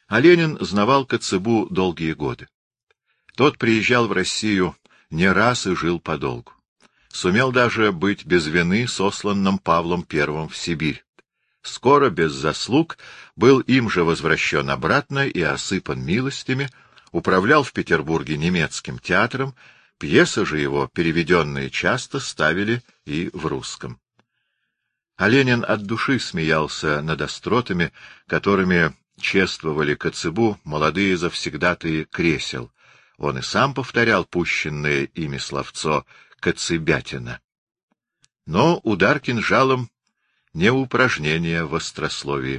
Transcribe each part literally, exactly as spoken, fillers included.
А Ленин знавал Коцыбу долгие годы. Тот приезжал в Россию не раз и жил подолгу. Сумел даже быть без вины сосланным Павлом Первым в Сибирь. Скоро, без заслуг, был им же возвращен обратно и осыпан милостями, управлял в Петербурге немецким театром, пьесы же его, переведенные, часто ставили и в русском. А Ленин от души смеялся над остротами, которыми чествовали Коцыбу молодые завсегдатые кресел. Он и сам повторял пущенное ими словцо «Коцыбятина». Но удар кинжалом не упражнение в острословии.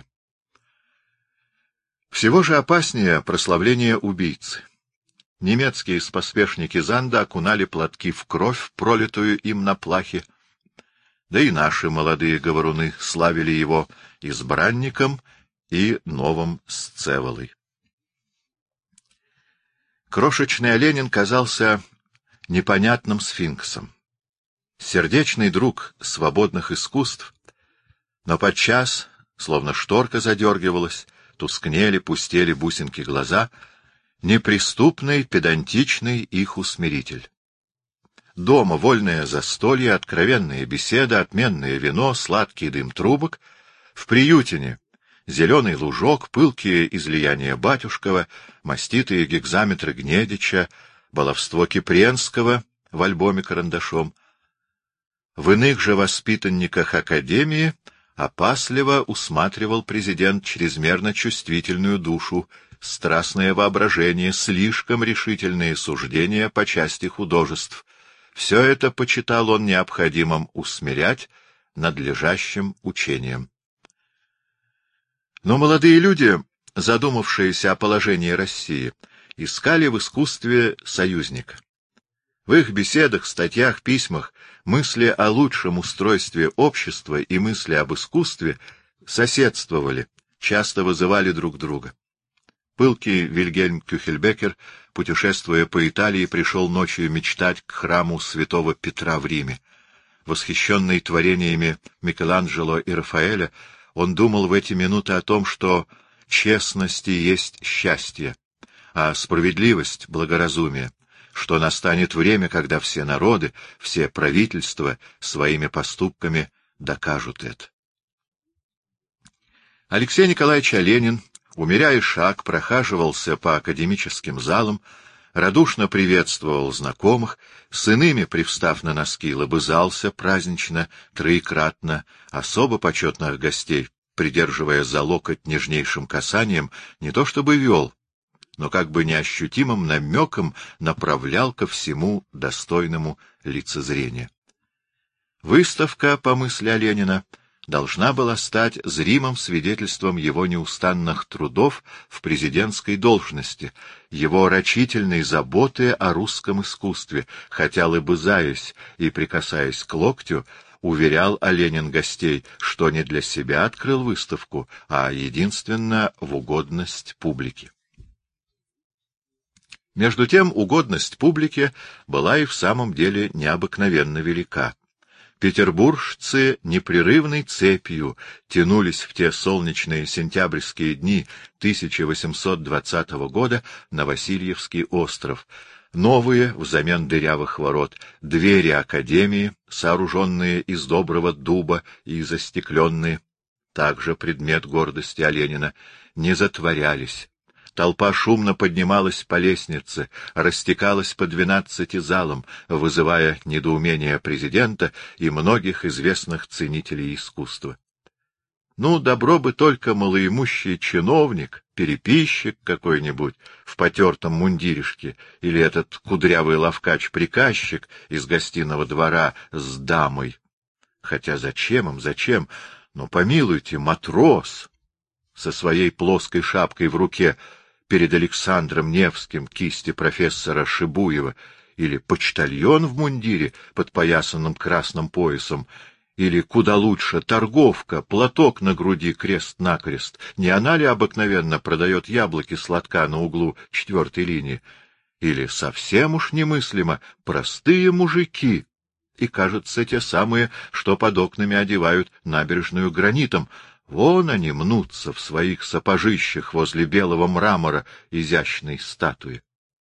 Всего же опаснее прославление убийцы. Немецкие споспешники Занда окунали платки в кровь, пролитую им на плахе, да и наши молодые говоруны славили его избранником и новым Сцеволой. Крошечный Оленин казался непонятным сфинксом. Сердечный друг свободных искусств, но подчас, словно шторка задергивалась, тускнели, пустели бусинки глаза, неприступный, педантичный их усмиритель. Дома вольное застолье, откровенные беседы, отменное вино, сладкий дым трубок. В приютине зеленый лужок, пылкие излияния Батюшкова, маститые гекзаметры Гнедича, баловство Кипренского в альбоме карандашом. В иных же воспитанниках академии опасливо усматривал президент чрезмерно чувствительную душу, страстное воображение, слишком решительные суждения по части художеств. Все это почитал он необходимым усмирять надлежащим учением. Но молодые люди, задумавшиеся о положении России, искали в искусстве союзника. В их беседах, статьях, письмах мысли о лучшем устройстве общества и мысли об искусстве соседствовали, часто вызывали друг друга. Пылкий Вильгельм Кюхельбекер, путешествуя по Италии, пришел ночью мечтать к храму святого Петра в Риме. Восхищенный творениями Микеланджело и Рафаэля, он думал в эти минуты о том, что честность есть счастье, а справедливость — благоразумие, что настанет время, когда все народы, все правительства своими поступками докажут это. Алексей Николаевич Оленин, умеряя шаг, прохаживался по академическим залам, радушно приветствовал знакомых, с иными, привстав на носки, лобызался празднично, троекратно, особо почетных гостей, придерживая за локоть нежнейшим касанием, не то чтобы вел, но как бы неощутимым намеком направлял ко всему достойному лицезрения. Выставка, по мысли Оленина, должна была стать зримым свидетельством его неустанных трудов в президентской должности, его рачительной заботы о русском искусстве, хотя, лобызаясь и прикасаясь к локтю, уверял Оленин гостей, что не для себя открыл выставку, а единственно в угодность публике. Между тем угодность публике была и в самом деле необыкновенно велика. Петербуржцы непрерывной цепью тянулись в те солнечные сентябрьские дни тысяча восемьсот двадцатого года на Васильевский остров. Новые, взамен дырявых ворот, двери академии, сооруженные из доброго дуба и застекленные, также предмет гордости Оленина, не затворялись. Толпа шумно поднималась по лестнице, растекалась по двенадцати залам, вызывая недоумение президента и многих известных ценителей искусства. Ну, добро бы только малоимущий чиновник, переписчик какой-нибудь в потертом мундиришке, или этот кудрявый лавкач-приказчик из гостиного двора с дамой. Хотя зачем им, зачем? Но помилуйте, матрос со своей плоской шапкой в руке перед Александром Невским кисти профессора Шибуева, или почтальон в мундире, подпоясанном красным поясом, или, куда лучше, торговка, платок на груди крест-накрест. Не она ли обыкновенно продает яблоки сладка на углу четвертой линии? Или, совсем уж немыслимо, простые мужики, и, кажется, те самые, что под окнами одевают набережную гранитом, Вон они мнутся в своих сапожищах возле белого мрамора изящной статуи.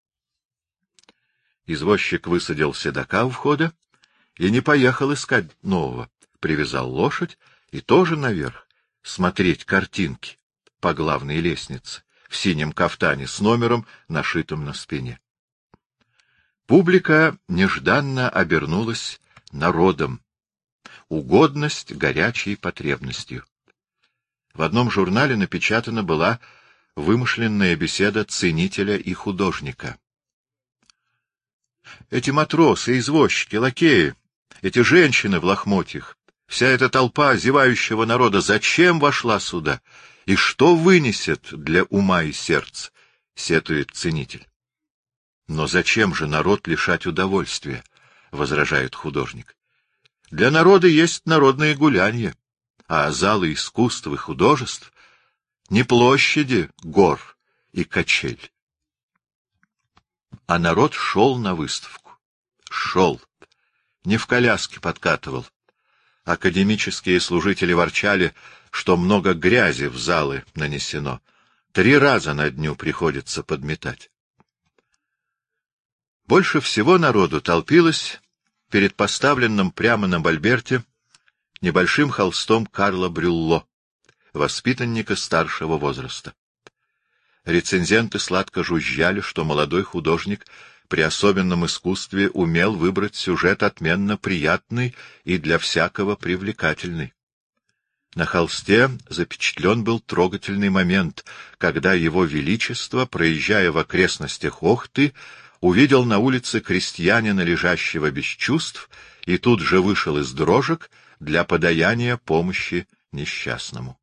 Извозчик высадил седока у входа и не поехал искать нового. Привязал лошадь и тоже наверх смотреть картинки по главной лестнице в синем кафтане с номером, нашитым на спине. Публика нежданно обернулась народом, угодность горячей потребностью. В одном журнале напечатана была вымышленная беседа ценителя и художника. Эти матросы, извозчики, лакеи, эти женщины в лохмотьях, вся эта толпа зевающего народа зачем вошла сюда? И что вынесет для ума и сердца? — сетует ценитель. — Но зачем же народ лишать удовольствия? — возражает художник. — Для народа есть народные гулянья, а залы искусств и художеств — не площади гор и качель. А народ шел на выставку. Шел. Не в коляске подкатывал. Академические служители ворчали, что много грязи в залы нанесено. Три раза на дню приходится подметать. Больше всего народу толпилось перед поставленным прямо на мольберте небольшим холстом Карла Брюлло, воспитанника старшего возраста. Рецензенты сладко жужжали, что молодой художник при особенном искусстве умел выбрать сюжет отменно приятный и для всякого привлекательный. На холсте запечатлен был трогательный момент, когда его величество, проезжая в окрестностях Охты, увидел на улице крестьянина, лежащего без чувств, и тут же вышел из дрожек для подаяния помощи несчастному.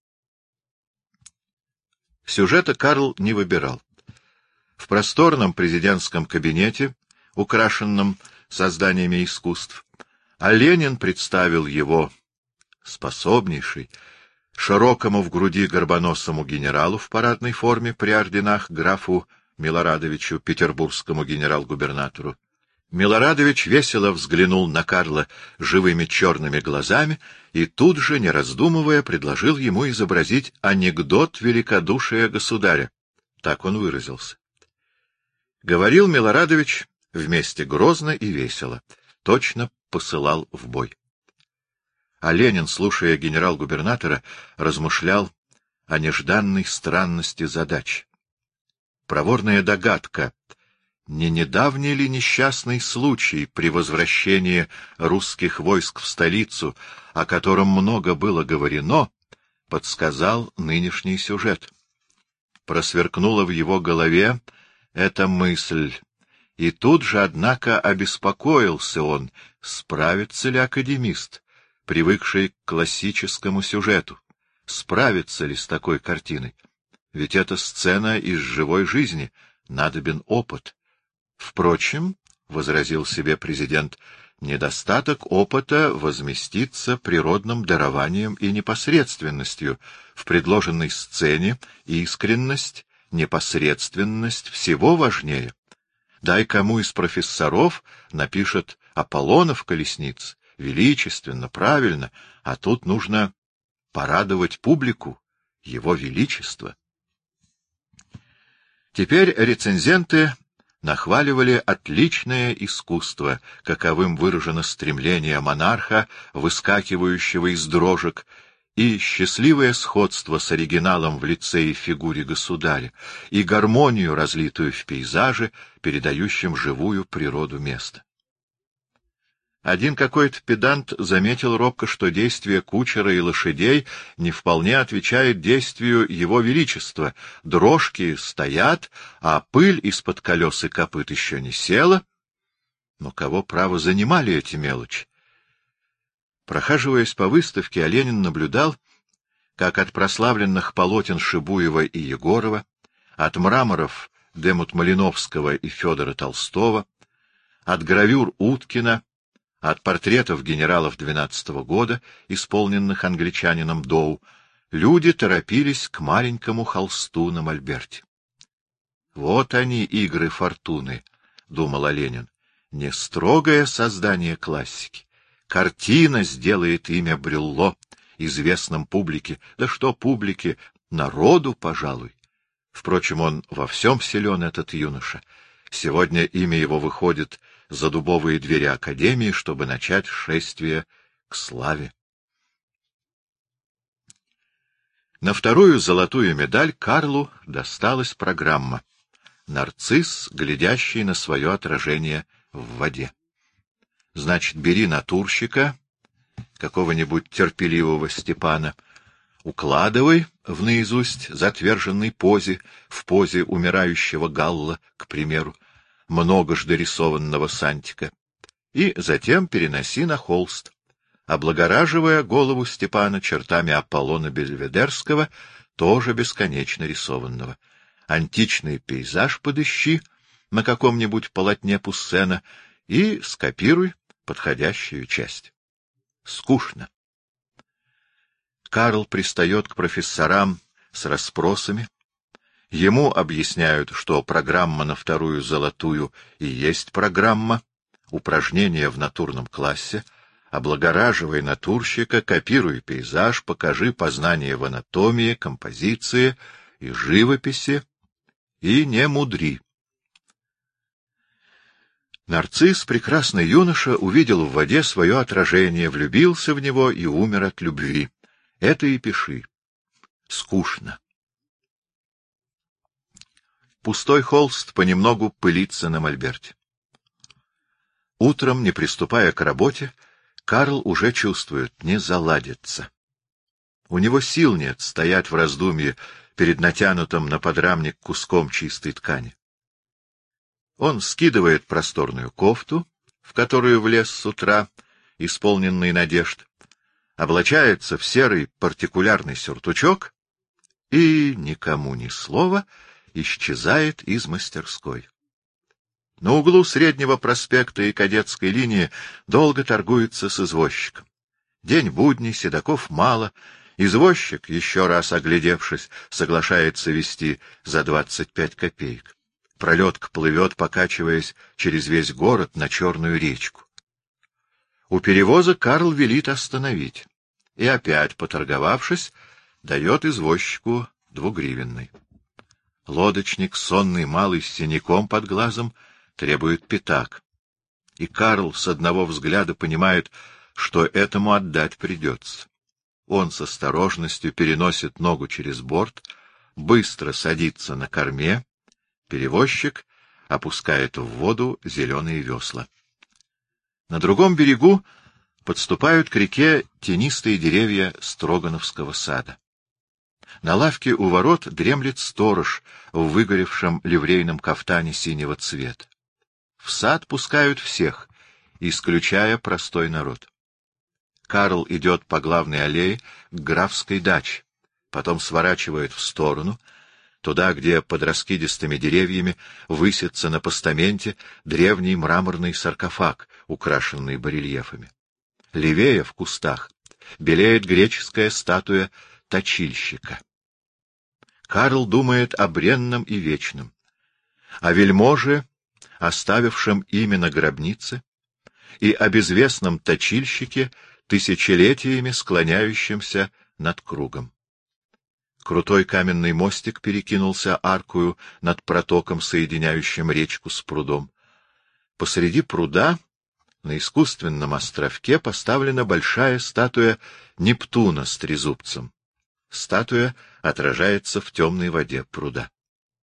Сюжета Карл не выбирал. В просторном президентском кабинете, украшенном созданиями искусств, а Ленин представил его способнейший, широкому в груди горбоносому генералу в парадной форме при орденах графу Милорадовичу, петербургскому генерал-губернатору. Милорадович весело взглянул на Карла живыми черными глазами и тут же, не раздумывая, предложил ему изобразить анекдот великодушия государя. Так он выразился. Говорил Милорадович вместе грозно и весело, точно посылал в бой. А Ленин, слушая генерал-губернатора, размышлял о нежданной странности задач. Проворная догадка, не недавний ли несчастный случай при возвращении русских войск в столицу, о котором много было говорено, подсказал нынешний сюжет. Просверкнула в его голове эта мысль, и тут же, однако, обеспокоился он, справится ли академист, привыкший к классическому сюжету, справится ли с такой картиной. Ведь это сцена из живой жизни, надобен опыт. Впрочем, — возразил себе президент, — недостаток опыта возместится природным дарованием и непосредственностью. В предложенной сцене искренность, непосредственность всего важнее. Дай кому из профессоров напишет Аполлонов колесниц, величественно, правильно, а тут нужно порадовать публику, его величество. Теперь рецензенты нахваливали отличное искусство, каковым выражено стремление монарха, выскакивающего из дрожек, и счастливое сходство с оригиналом в лице и фигуре государя, и гармонию, разлитую в пейзаже, передающем живую природу места. Один какой-то педант заметил робко, что действие кучера и лошадей не вполне отвечает действию его величества. Дрожки стоят, а пыль из-под колес и копыт еще не села. Но кого, право, занимали эти мелочи? Прохаживаясь по выставке, Ленин наблюдал, как от прославленных полотен Шибуева и Егорова, от мраморов Демут-Малиновского и Федора Толстого, от гравюр Уткина, от портретов генералов двенадцатого года, исполненных англичанином Доу, люди торопились к маленькому холсту на мольберте. «Вот они, игры фортуны», — думал Ленин, — «не строгое создание классики. Картина сделает имя Брюлло известном публике, да что публике, народу, пожалуй. Впрочем, он во всем силен, этот юноша. Сегодня имя его выходит за дубовые двери Академии, чтобы начать шествие к славе. На вторую золотую медаль Карлу досталась программа «Нарцисс, глядящий на свое отражение в воде». Значит, бери натурщика, какого-нибудь терпеливого Степана, укладывай в наизусть затверженной позе, в позе умирающего Галла, к примеру, многожды рисованного Сантика, и затем переноси на холст, облагораживая голову Степана чертами Аполлона Бельведерского, тоже бесконечно рисованного. Античный пейзаж подыщи на каком-нибудь полотне Пуссена и скопируй подходящую часть. Скучно. Карл пристает к профессорам с расспросами. Ему объясняют, что программа на вторую золотую и есть программа, упражнения в натурном классе, облагораживай натурщика, копируй пейзаж, покажи познания в анатомии, композиции и живописи, и не мудри. Нарцисс, прекрасный юноша, увидел в воде свое отражение, влюбился в него и умер от любви. Это и пиши. Скучно. Пустой холст понемногу пылится на мольберте. Утром, не приступая к работе, Карл уже чувствует, не заладится. У него сил нет стоять в раздумье перед натянутым на подрамник куском чистой ткани. Он скидывает просторную кофту, в которую влез с утра, исполненный надежд, облачается в серый партикулярный сюртучок и, никому ни слова, исчезает из мастерской. На углу Среднего проспекта и Кадетской линии долго торгуется с извозчиком. День будний, седаков мало. Извозчик, еще раз оглядевшись, соглашается везти за двадцать пять копеек. Пролетка плывет, покачиваясь через весь город на Черную речку. У перевоза Карл велит остановить. И опять, поторговавшись, дает извозчику двугривенный. Лодочник, сонный малый с синяком под глазом, требует пятак. И Карл с одного взгляда понимает, что этому отдать придется. Он с осторожностью переносит ногу через борт, быстро садится на корме, перевозчик опускает в воду зеленые весла. На другом берегу подступают к реке тенистые деревья Строгановского сада. На лавке у ворот дремлет сторож в выгоревшем ливрейном кафтане синего цвета. В сад пускают всех, исключая простой народ. Карл идет по главной аллее к графской даче, потом сворачивает в сторону, туда, где под раскидистыми деревьями высится на постаменте древний мраморный саркофаг, украшенный барельефами. Левее, в кустах, белеет греческая статуя точильщика. Карл думает о бренном и вечном, о вельможе, оставившем имя на гробнице, и о безвестном точильщике, тысячелетиями склоняющемся над кругом. Крутой каменный мостик перекинулся аркою над протоком, соединяющим речку с прудом. Посреди пруда, на искусственном островке, поставлена большая статуя Нептуна с трезубцем. Статуя отражается в темной воде пруда.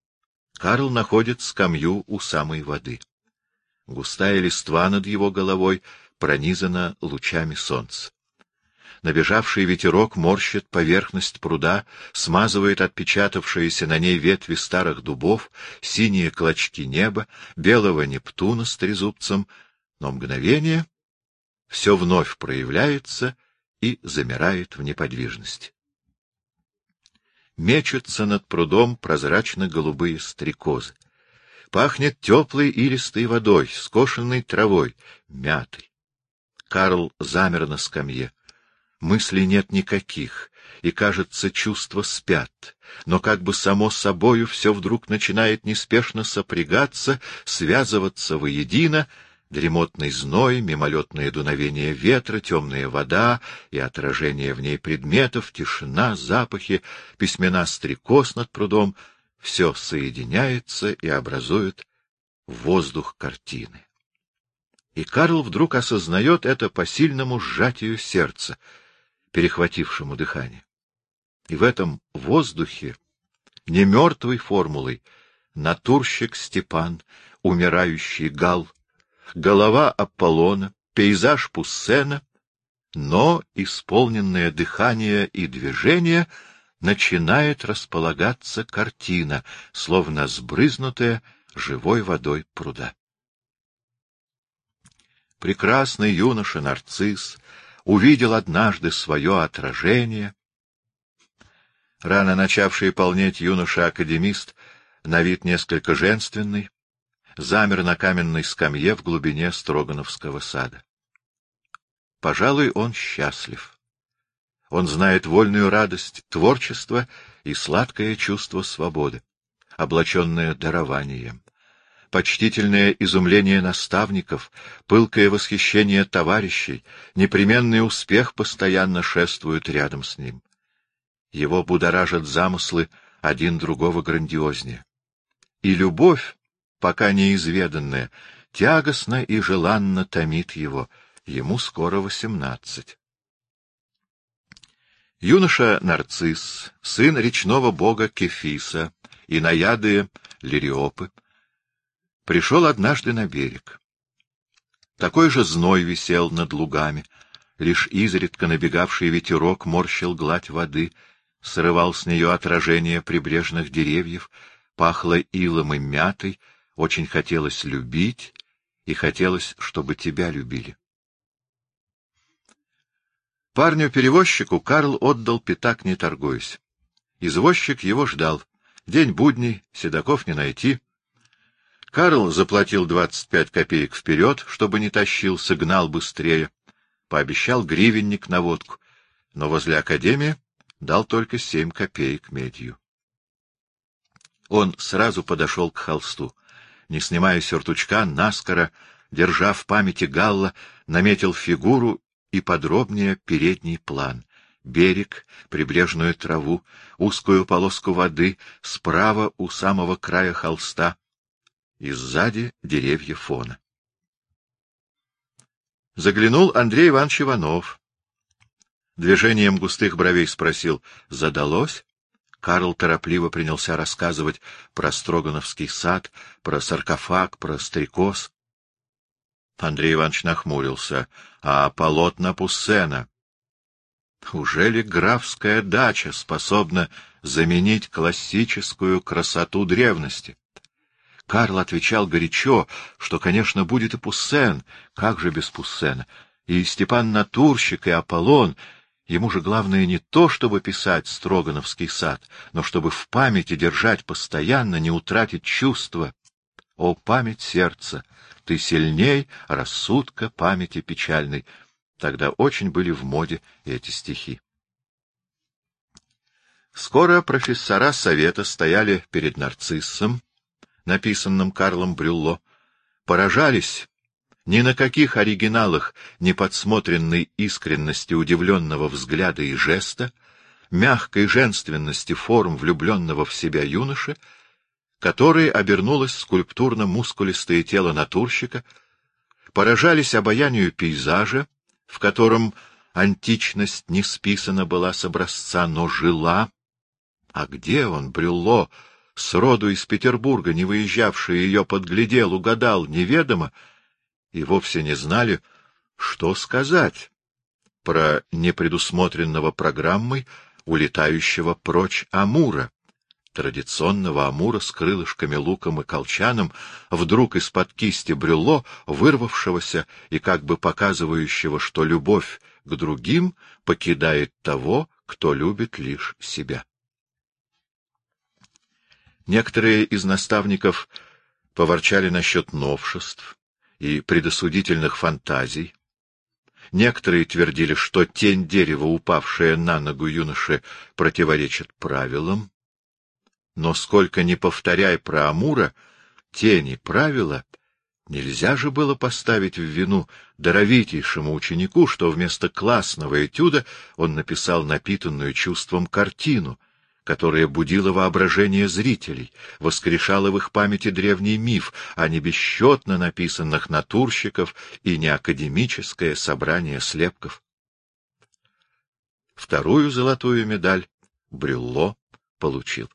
Карл находит скамью у самой воды. Густая листва над его головой пронизана лучами солнца. Набежавший ветерок морщит поверхность пруда, смазывает отпечатавшиеся на ней ветви старых дубов, синие клочки неба, белого Нептуна с трезубцем, но мгновение все вновь проявляется и замирает в неподвижности. Мечутся над прудом прозрачно-голубые стрекозы. Пахнет теплой илистой водой, скошенной травой, мятой. Карл замер на скамье. Мыслей нет никаких, и, кажется, чувства спят, но как бы само собою все вдруг начинает неспешно сопрягаться, связываться воедино, Дремотный зной, мимолетное дуновение ветра, темная вода и отражение в ней предметов, тишина, запахи, письмена стрекоз над прудом — все соединяется и образует воздух картины. И Карл вдруг осознает это по сильному сжатию сердца, перехватившему дыхание. И в этом воздухе, не мертвой формулой, натурщик Степан, умирающий Гал, голова Аполлона, пейзаж Пуссена, но исполненное дыхание и движение начинает располагаться картина, словно сбрызнутая живой водой пруда. Прекрасный юноша Нарцисс увидел однажды свое отражение. Рано начавший полнеть юноша-академист, на вид несколько женственный, замер на каменной скамье в глубине Строгановского сада. Пожалуй, он счастлив. Он знает вольную радость творчества и сладкое чувство свободы, облаченное дарованием. Почтительное изумление наставников, пылкое восхищение товарищей, непременный успех постоянно шествуют рядом с ним. Его будоражат замыслы один другого грандиознее. И любовь, пока неизведанная, тягостно и желанно томит его, ему скоро восемнадцать. Юноша Нарцисс, сын речного бога Кефиса и наяды Лириопы, пришел однажды на берег. Такой же зной висел над лугами, лишь изредка набегавший ветерок морщил гладь воды, срывал с нее отражение прибрежных деревьев, пахло илом и мятой, очень хотелось любить, и хотелось, чтобы тебя любили. Парню-перевозчику Карл отдал пятак, не торгуясь. Извозчик его ждал. День будний, седаков не найти. Карл заплатил двадцать пять копеек вперед, чтобы не тащился, гнал быстрее. Пообещал гривенник на водку, но возле академии дал только семь копеек медью. Он сразу подошел к холсту. Не снимая сюртучка, наскоро, держа в памяти Галла, наметил фигуру и подробнее передний план. Берег, прибрежную траву, узкую полоску воды, справа у самого края холста, и сзади деревья фона. Заглянул Андрей Иванович Иванов. Движением густых бровей спросил: «Задалось?» Карл торопливо принялся рассказывать про Строгановский сад, про саркофаг, про стрекоз. Андрей Иванович нахмурился. «А полотна Пуссена? Ужели графская дача способна заменить классическую красоту древности?» Карл отвечал горячо, что, конечно, будет и Пуссен, как же без Пуссена, и Степан Натурщик, и Аполлон. Ему же главное не то, чтобы писать Строгановский сад, но чтобы в памяти держать постоянно, не утратить чувства. О, память сердца! Ты сильней рассудка памяти печальной. Тогда очень были в моде эти стихи. Скоро профессора совета стояли перед Нарциссом, написанным Карлом Брюлло, поражались ни на каких оригиналах не подсмотренной искренности удивленного взгляда и жеста, мягкой женственности форм влюбленного в себя юноши, которой обернулось скульптурно-мускулистое тело натурщика, поражались обаянию пейзажа, в котором античность не списана была с образца, но жила. А где он, Брюлло, сроду из Петербурга, не выезжавший, ее подглядел, угадал, неведомо, и вовсе не знали, что сказать про непредусмотренного программой улетающего прочь Амура, традиционного Амура с крылышками, луком и колчаном, вдруг из-под кисти Брюлло, вырвавшегося и как бы показывающего, что любовь к другим покидает того, кто любит лишь себя. Некоторые из наставников поворчали насчет новшеств и предосудительных фантазий. Некоторые твердили, что тень дерева, упавшая на ногу юноши, противоречит правилам. Но сколько ни повторяй про Амура, тени правила Нельзя же было поставить в вину даровитейшему ученику, что вместо классного этюда он написал напитанную чувством картину, которая будила воображение зрителей, воскрешала в их памяти древний миф, а не бесчетно написанных натурщиков и не академическое собрание слепков. Вторую золотую медаль Брюлло получил.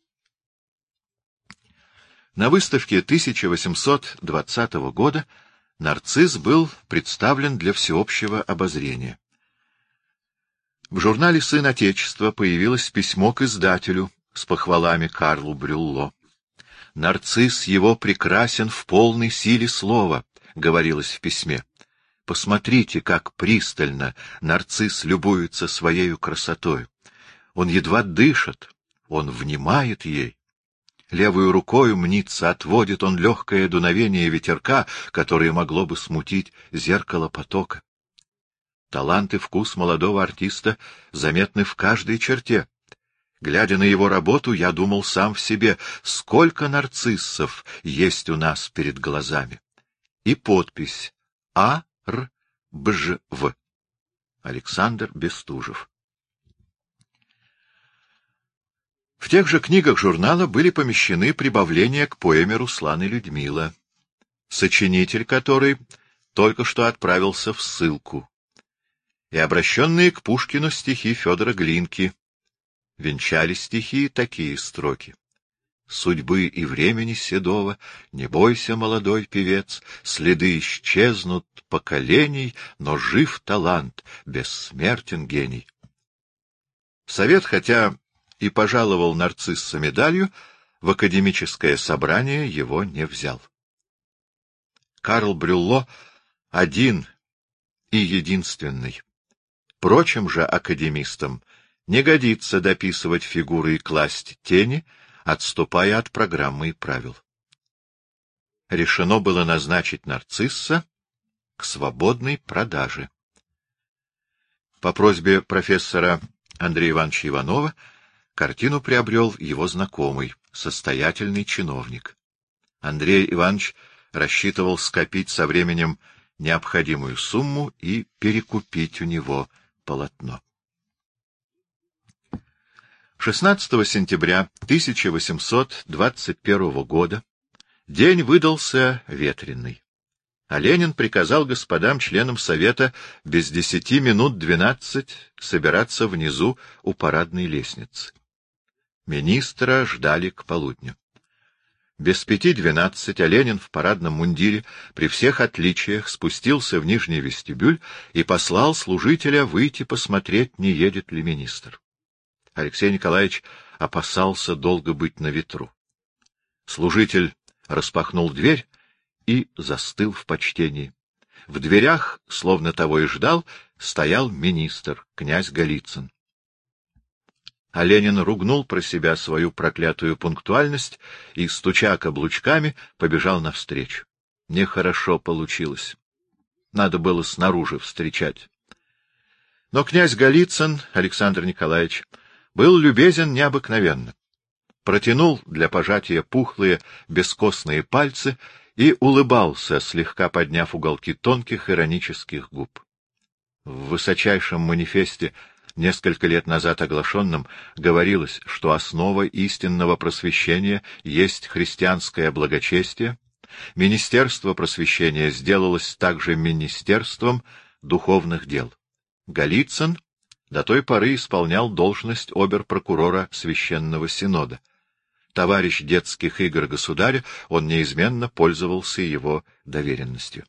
На выставке тысяча восемьсот двадцатого года нарцисс был представлен для всеобщего обозрения. В журнале «Сын Отечества» появилось письмо к издателю с похвалами Карлу Брюлло. «Нарцисс его прекрасен в полной силе слова», — говорилось в письме. «Посмотрите, как пристально нарцисс любуется своею красотою. Он едва дышит, он внимает ей. Левую рукою, мнится, отводит он легкое дуновение ветерка, которое могло бы смутить зеркало потока. Талант и вкус молодого артиста заметны в каждой черте. Глядя на его работу, я думал сам в себе, сколько нарциссов есть у нас перед глазами». И подпись А. Р. Бж. В. Александр Бестужев. В тех же книгах журнала были помещены прибавления к поэме Руслан и Людмила, сочинитель которой только что отправился в ссылку, и обращенные к Пушкину стихи Федора Глинки. Венчали стихи такие строки: «Судьбы и времени седого, не бойся, молодой певец, следы исчезнут поколений, но жив талант, бессмертен гений». Совет, хотя и пожаловал нарцисса медалью, в академическое собрание его не взял. Карл Брюлло один и единственный. Прочим же академистам не годится дописывать фигуры и класть тени, отступая от программы и правил. Решено было назначить нарцисса к свободной продаже. По просьбе профессора Андрея Ивановича Иванова картину приобрел его знакомый, состоятельный чиновник. Андрей Иванович рассчитывал скопить со временем необходимую сумму и перекупить у него полотно. шестнадцатого сентября тысяча восемьсот двадцать первого года день выдался ветреный, а Ленин приказал господам членам Совета без десяти минут двенадцать собираться внизу у парадной лестницы. Министра ждали к полудню. Без пяти двенадцать Ленин в парадном мундире при всех отличиях спустился в нижний вестибюль и послал служителя выйти посмотреть, не едет ли министр. Алексей Николаевич опасался долго быть на ветру. Служитель распахнул дверь и застыл в почтении. В дверях, словно того и ждал, стоял министр, князь Голицын. А Ленин ругнул про себя свою проклятую пунктуальность и, стуча каблучками, побежал навстречу. Нехорошо получилось. Надо было снаружи встречать. Но князь Голицын, Александр Николаевич, был любезен необыкновенно. Протянул для пожатия пухлые, бескостные пальцы и улыбался, слегка подняв уголки тонких иронических губ. В высочайшем манифесте, несколько лет назад оглашенном, говорилось, что основа истинного просвещения есть христианское благочестие. Министерство просвещения сделалось также министерством духовных дел. Голицын до той поры исполнял должность обер-прокурора Священного Синода. Товарищ детских игр государя, он неизменно пользовался его доверенностью.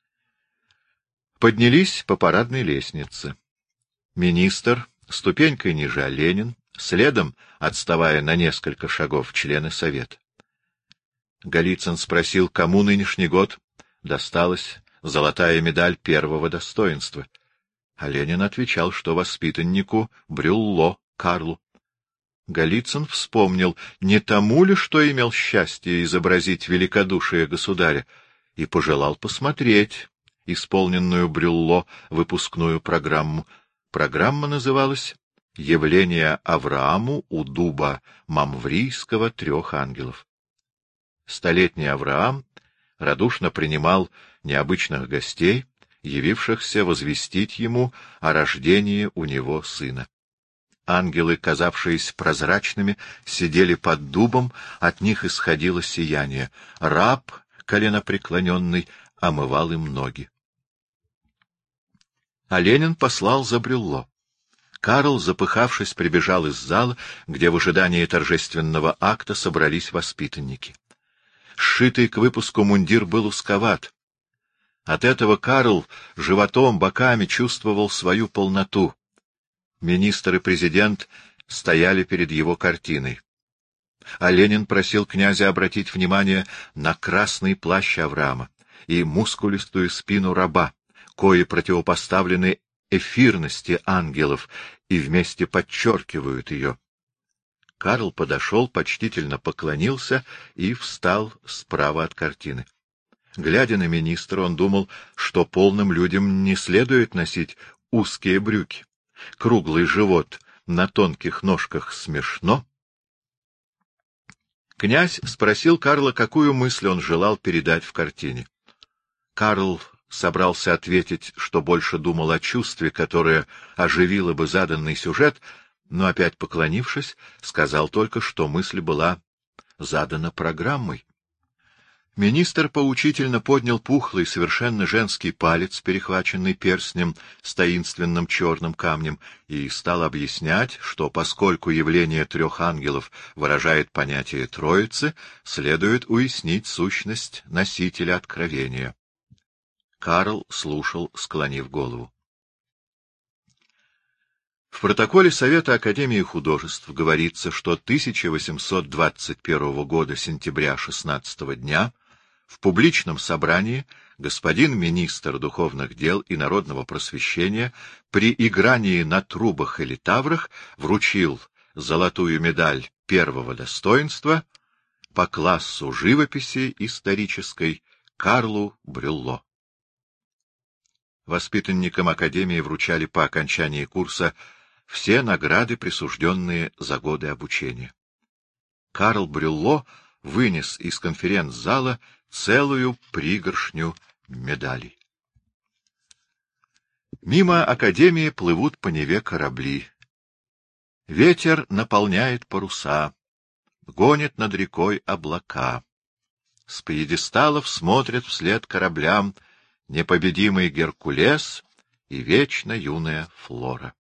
Поднялись по парадной лестнице. Министр, ступенькой ниже Ленин, следом, отставая на несколько шагов, члены Совета. Голицын спросил, кому нынешний год досталась золотая медаль первого достоинства. А Ленин отвечал, что воспитаннику Брюлло Карлу. Голицын вспомнил, не тому ли, что имел счастье изобразить великодушие государя, и пожелал посмотреть исполненную Брюлло выпускную программу. Программа называлась «Явление Аврааму у дуба Мамврийского трех ангелов». Столетний Авраам радушно принимал необычных гостей, явившихся возвестить ему о рождении у него сына. Ангелы, казавшиеся прозрачными, сидели под дубом, от них исходило сияние. Раб, коленопреклоненный, омывал им ноги. А Ленин послал за Брюлло. Карл, запыхавшись, прибежал из зала, где в ожидании торжественного акта собрались воспитанники. Сшитый к выпуску мундир был узковат. От этого Карл животом, боками чувствовал свою полноту. Министр и президент стояли перед его картиной. А Ленин просил князя обратить внимание на красный плащ Авраама и мускулистую спину раба, кои противопоставлены эфирности ангелов и вместе подчеркивают ее. Карл подошел, почтительно поклонился и встал справа от картины. Глядя на министра, он думал, что полным людям не следует носить узкие брюки. Круглый живот на тонких ножках смешно. Князь спросил Карла, какую мысль он желал передать в картине. Карл собрался ответить, что больше думал о чувстве, которое оживило бы заданный сюжет, но, опять поклонившись, сказал только, что мысль была задана программой. Министр поучительно поднял пухлый, совершенно женский палец, перехваченный перстнем с таинственным черным камнем, и стал объяснять, что поскольку явление трех ангелов выражает понятие Троицы, следует уяснить сущность носителя откровения. Карл слушал, склонив голову. В протоколе Совета Академии художеств говорится, что тысяча восемьсот двадцать первого года сентября шестнадцатого дня в публичном собрании господин министр духовных дел и народного просвещения при игрании на трубах или таврах вручил золотую медаль первого достоинства по классу живописи исторической Карлу Брюлло. Воспитанникам Академии вручали по окончании курса все награды, присужденные за годы обучения. Карл Брюлло вынес из конференц-зала целую пригоршню медалей. Мимо Академии плывут по Неве корабли. Ветер наполняет паруса, гонит над рекой облака. С пьедесталов смотрят вслед кораблям непобедимый Геркулес и вечно юная Флора.